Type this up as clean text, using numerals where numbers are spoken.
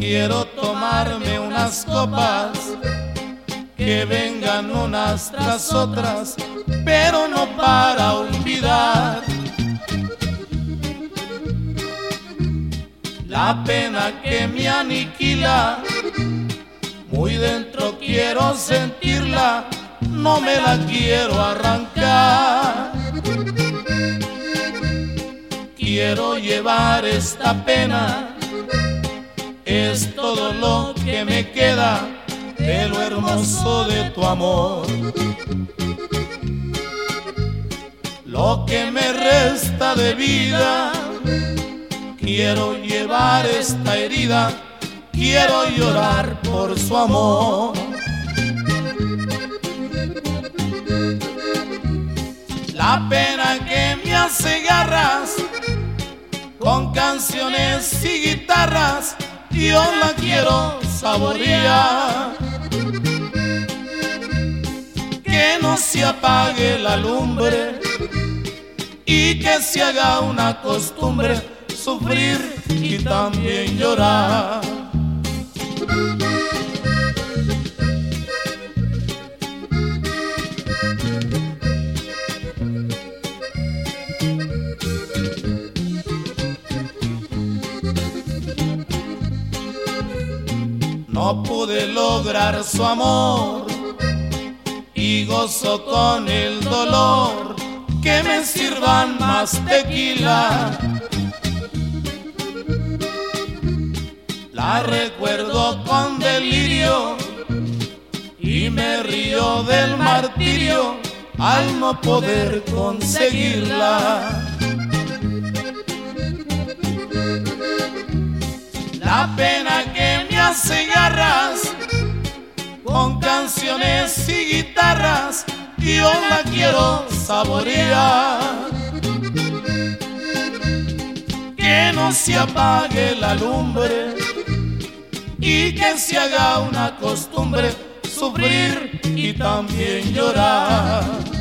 Quiero tomarme unas copas que vengan unas tras otras, pero no para olvidar la pena que me aniquila. Muy dentro quiero sentirla, no me la quiero arrancar. Quiero llevar esta pena, es todo lo que me queda de lo hermoso de tu amor. Lo que me resta de vida, quiero llevar esta herida, quiero llorar por su amor. La pena que me hace garras, con canciones y guitarras, yo la quiero saborear. Que no se apague la lumbre y que se haga una costumbre sufrir y también llorar. No pude lograr su amor y gozo con el dolor, que me sirvan más tequila. La recuerdo con delirio y me río del martirio al no poder conseguirla. La pena que me hace garras, con canciones y guitarras, yo la quiero saborear. Que no se apague la lumbre y que se haga una costumbre sufrir y también llorar.